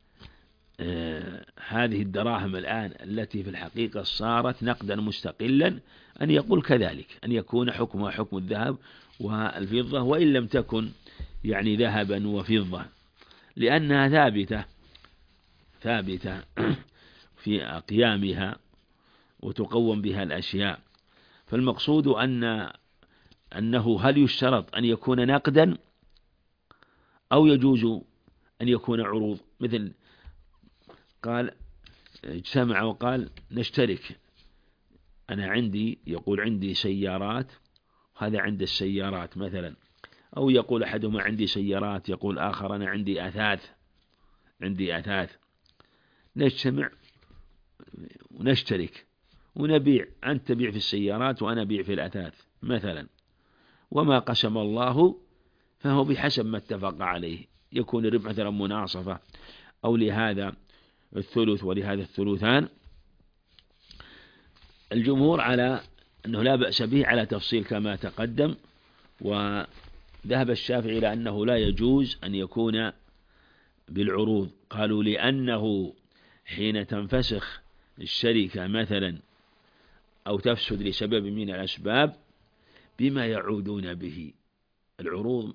هذه الدراهم الآن التي في الحقيقة صارت نقدا مستقلا، أن يقول كذلك، أن يكون حكمها حكم الذهب والفضة وإن لم تكن يعني ذهبا وفضة، لأنها ثابتة ثابتة في أقيامها وتقوم بها الأشياء. فالمقصود أن أنه هل يشترط أن يكون نقدا أو يجوز أن يكون عروض؟ مثل قال اجتمع وقال نشترك، أنا عندي يقول عندي سيارات، هذا عند السيارات مثلا، أو يقول أحدهما عندي سيارات، يقول آخر أنا عندي أثاث عندي أثاث نجتمع ونشترك ونبيع، أنت تبيع في السيارات وأنا أبيع في الأثاث مثلا، وما قسم الله فهو بحسب ما اتفق عليه، يكون الربح مثلا مناصفة أو لهذا الثلث ولهذا الثلثان. الجمهور على أنه لا بأس به على تفصيل كما تقدم، وذهب الشافعي إلى أنه لا يجوز أن يكون بالعروض. قالوا لأنه حين تنفسخ الشركة مثلا أو تفسد لسبب من الأسباب بما يعودون به، العروض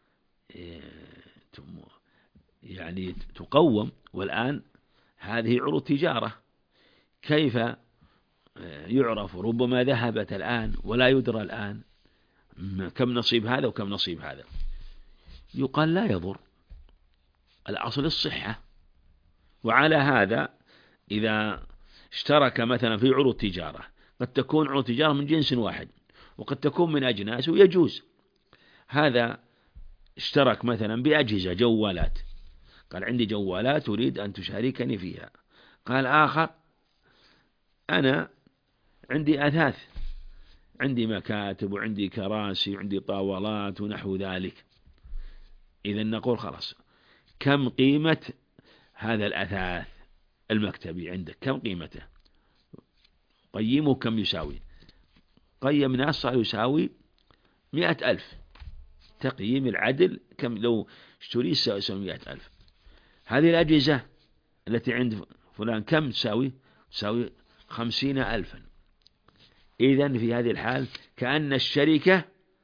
يعني تقوم، والآن هذه عروض تجارة، كيف يعرف؟ ربما ذهبت الآن ولا يدرى الآن كم نصيب هذا وكم نصيب هذا، يقال لا يضر، الأصل الصحة. وعلى هذا إذا اشترك مثلا في عروض تجارة، قد تكون عروض تجارة من جنس واحد وقد تكون من أجناس ويجوز، هذا اشترك مثلا بأجهزة جوالات، قال عندي جوالات أريد أن تشاركني فيها، قال آخر أنا عندي أثاث، عندي مكاتب وعندي كراسي وعندي طاولات ونحو ذلك، إذا نقول خلاص كم قيمة هذا الأثاث المكتبي عندك، كم قيمته؟ قيمه كم يساوي؟ قيم ناس يساوي مئة ألف، تقييم العدل كم لو اشتري يساوي مئة ألف. هذه الأجهزة التي عند فلان كم تساوي؟ تساوي خمسين ألفا. إذن في هذه الحال كأن الشركة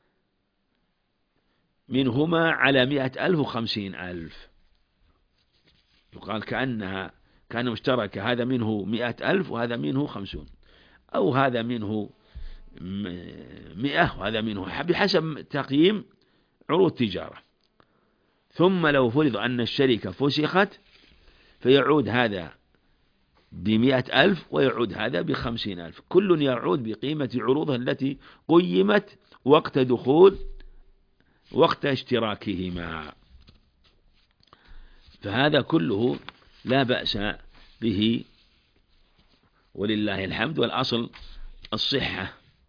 منهما على مئة ألف وخمسين ألف، يقال كأنها كان مشترك، هذا منه مئة ألف وهذا منه خمسون، أو هذا منه مئة وهذا منه، بحسب تقييم عروض تجارة. ثم لو فرض أن الشركة فسخت فيعود هذا بمئة ألف ويعود هذا بخمسين ألف، كل يعود بقيمة عروضها التي قيمت وقت دخول وقت اشتراكهما، فهذا كله لا بأس به ولله الحمد، والأصل الصحة.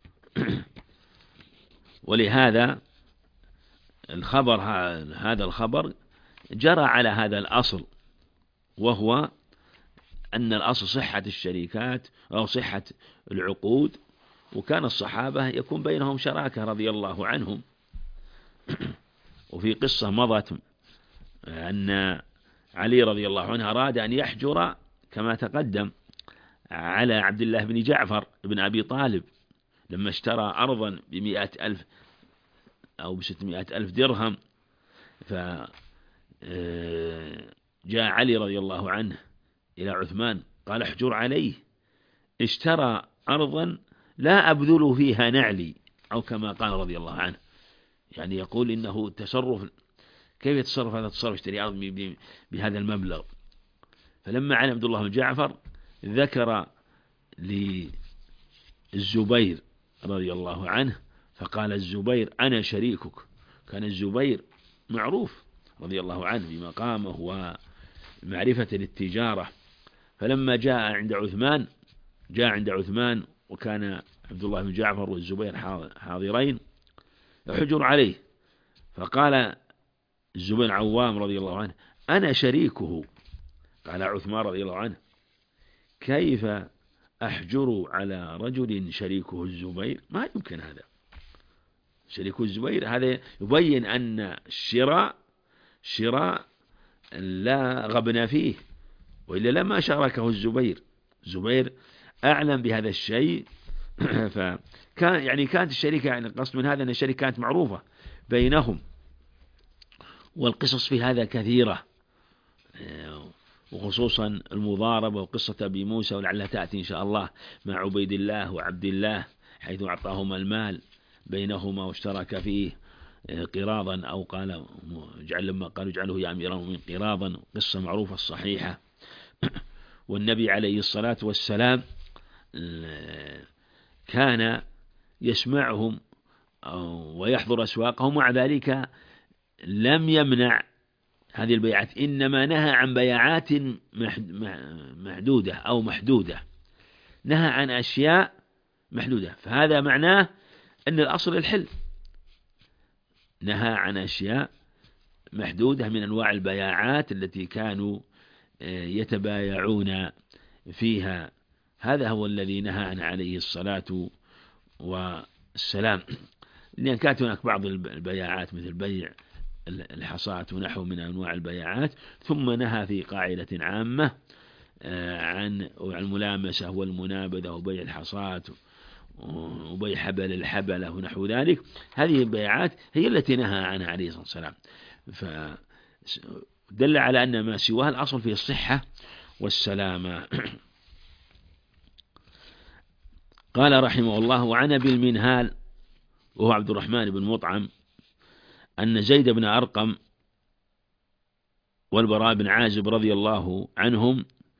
ولهذا الخبر هذا الخبر جرى على هذا الأصل، وهو أن الأصل صحة الشركات أو صحة العقود، وكان الصحابة يكون بينهم شراكة رضي الله عنهم. وفي قصة مضت أن علي رضي الله عنه أراد أن يحجر كما تقدم على عبد الله بن جعفر بن أبي طالب لما اشترى أرضا بمئة ألف أو بستمائة ألف درهم، فجاء علي رضي الله عنه إلى عثمان قال احجر عليه، اشترى أرضا لا أبذل فيها نعلي، أو كما قال رضي الله عنه، يعني يقول إنه تصرف، كيف يتصرف هذا التصرف، اشتري أرض بهذا المبلغ. فلما علم عبد الله بن جعفر ذكر للزبير رضي الله عنه، فقال الزبير أنا شريكك. كان الزبير معروف رضي الله عنه بمقامه ومعرفة للتجارة. فلما جاء عند عثمان جاء عند عثمان وكان عبد الله بن جعفر والزبير حاضرين، حجر عليه فقال الزبير عوام رضي الله عنه: أنا شريكه. قال عثمان رضي الله عنه: كيف أحجر على رجل شريكه الزبير؟ ما يمكن هذا، شريك الزبير. هذا يبين أن الشراء شراء لا غبن فيه، وإلا لما شاركه الزبير. الزبير أعلم بهذا الشيء فكان يعني كانت الشركة، يعني القصد من هذا أن الشركة كانت معروفة بينهم، والقصص في هذا كثيرة، وخصوصا المضاربة وقصة أبي موسى، ولعلها تأتي إن شاء الله مع عبيد الله وعبد الله، حيث أعطاهما المال بينهما واشترك فيه قراضا، أو قال جعل لما قالوا اجعله يا أمير المؤمنين قراضا، قصة معروفة الصحيحة. والنبي عليه الصلاة والسلام كان يسمعهم ويحضر أسواقهم، ومع ذلك لم يمنع هذه البيعات، إنما نهى عن بيعات محدودة أو محدودة، نهى عن أشياء محدودة. فهذا معناه أن الأصل الحل، نهى عن أشياء محدودة من أنواع البيعات التي كانوا يتبايعون فيها. هذا هو الذي نهى عن عليه الصلاة والسلام، لأن كانت هناك بعض البيعات مثل بيع الحصاة ونحو من أنواع البيعات، ثم نهى في قاعدة عامة عن الملامسة والمنابذة وبيع الحصاة وبيع حبل الحبلة ونحو ذلك. هذه البيعات هي التي نهى عنها عليه الصلاة والسلام، فدل على أن ما سواها الأصل فيه الصحة والسلامة. قال رحمه الله: وعن أبي المنهال وهو عبد الرحمن بن مطعم أن زيد بن أرقم والبراء بن عازب رضي الله عنهم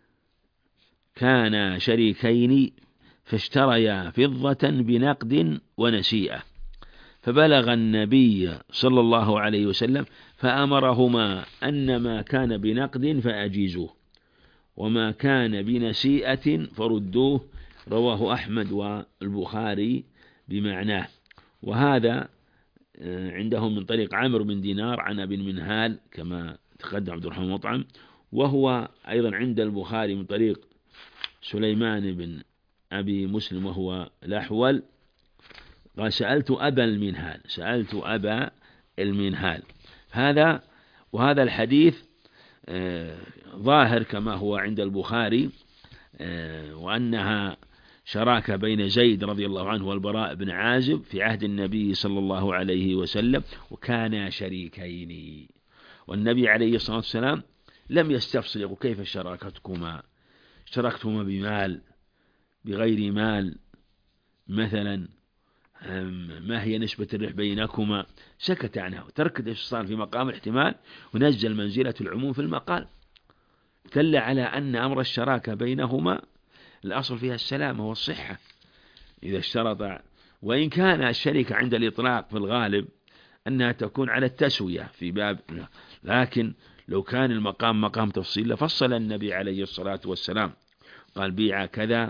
كانا شريكين فاشتريا فضة بنقد ونسيئة، فبلغ النبي صلى الله عليه وسلم فأمرهما أن ما كان بنقد فأجيزوه، وما كان بنسيئة فردوه. رواه أحمد والبخاري بمعناه. وهذا عندهم من طريق عمرو بن دينار عن أبي المنهال كما تقدم عبد الرحمن مطعم، وهو أيضا عند البخاري من طريق سليمان بن أبي مسلم وهو الأحول. قال: سألت أبا المنهال، سألت أبا المنهال. هذا وهذا الحديث ظاهر كما هو عند البخاري، وأنها شراكة بين زيد رضي الله عنه والبراء بن عازب في عهد النبي صلى الله عليه وسلم، وكانا شريكين. والنبي عليه الصلاة والسلام لم يستفصل يقول: كيف شراكتكما؟ اشتركتما بمال بغير مال مثلا؟ ما هي نسبة الربح بينكما؟ سكت عنها وترك الاستفصال في مقام الاحتمال، ونزل منزلة العموم في المقال، دل على أن أمر الشراكة بينهما الأصل فيها السلامة والصحة إذا اشترط. وإن كان الشركة عند الإطلاق في الغالب أنها تكون على التسوية في باب، لكن لو كان المقام مقام تفصيل لفصل النبي عليه الصلاة والسلام، قال: بيع كذا،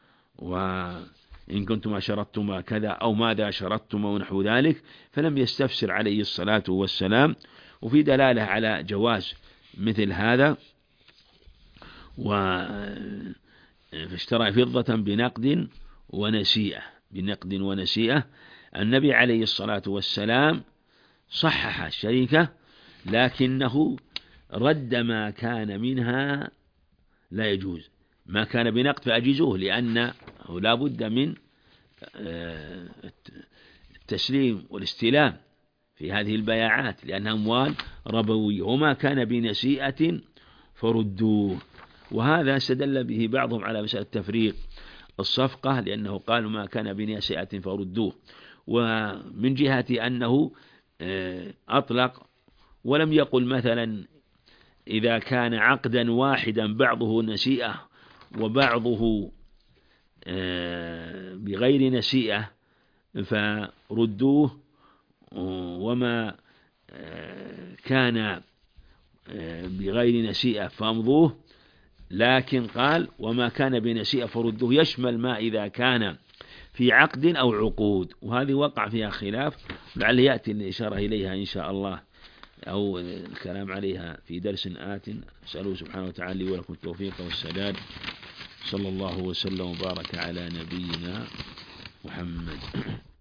وإن كنتما شرطتما كذا أو ماذا شرطتما ونحو ذلك، فلم يستفسر عليه الصلاة والسلام. وفي دلالة على جواز مثل هذا. فاشترى فضة بنقد ونسيئة، بنقد ونسيئة. النبي عليه الصلاة والسلام صحح الشركة، لكنه رد ما كان منها لا يجوز. ما كان بنقد فأجيزوه، لأنه لا بد من التسليم والاستلام في هذه البياعات، لأنها أموال ربوية. وما كان بنسيئة فردوه. وهذا استدل به بعضهم على مسألة تفريق الصفقة، لأنه قالوا: ما كان بنسيئة فردوه. ومن جهة أنه أطلق ولم يقل مثلا إذا كان عقدا واحدا بعضه نسيئة وبعضه بغير نسيئة فردوه، وما كان بغير نسيئة فامضوه. لكن قال: وما كان بنسيئة فردوه، يشمل ما إذا كان في عقد أو عقود، وهذه وقع فيها خلاف، لعل يأتي الإشارة إليها إن شاء الله أو الكلام عليها في درس آت. أسأله سبحانه وتعالى لي ولكم التوفيق والسداد. صلى الله وسلم وبارك على نبينا محمد.